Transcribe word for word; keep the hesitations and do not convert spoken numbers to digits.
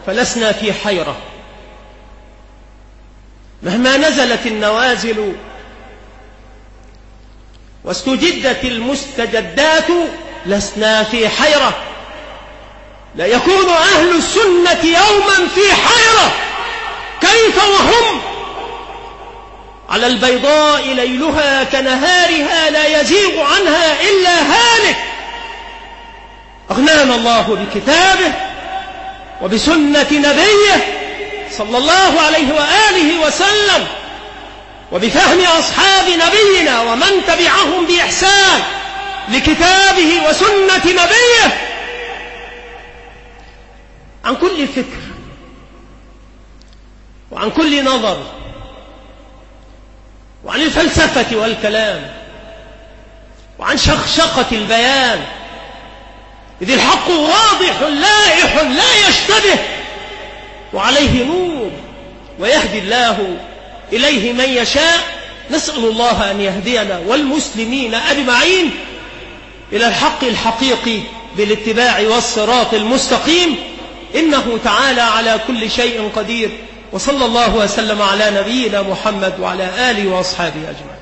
فلسنا في حيرة، مهما نزلت النوازل واستجدت المستجدات لسنا في حيرة. لا يكون أهل السنة يوما في حيرة، كيف وهم على البيضاء ليلها كنهارها لا يزيغ عنها إلا هالك. أغنانا الله بكتابه وبسنة نبيه صلى الله عليه وآله وسلم، وبفهم أصحاب نبينا ومن تبعهم بإحسان لكتابه وسنة نبيه، عن كل فكر وعن كل نظر وعن الفلسفة والكلام وعن شخشقة البيان، إذ الحق واضح لائح لا يشتبه وعليه نور ويهدي الله إليه من يشاء. نسأل الله أن يهدينا والمسلمين أجمعين إلى الحق الحقيقي بالاتباع والصراط المستقيم، إنه تعالى على كل شيء قدير. وصلى الله وسلم على نبينا محمد وعلى آله وأصحابه أجمعين.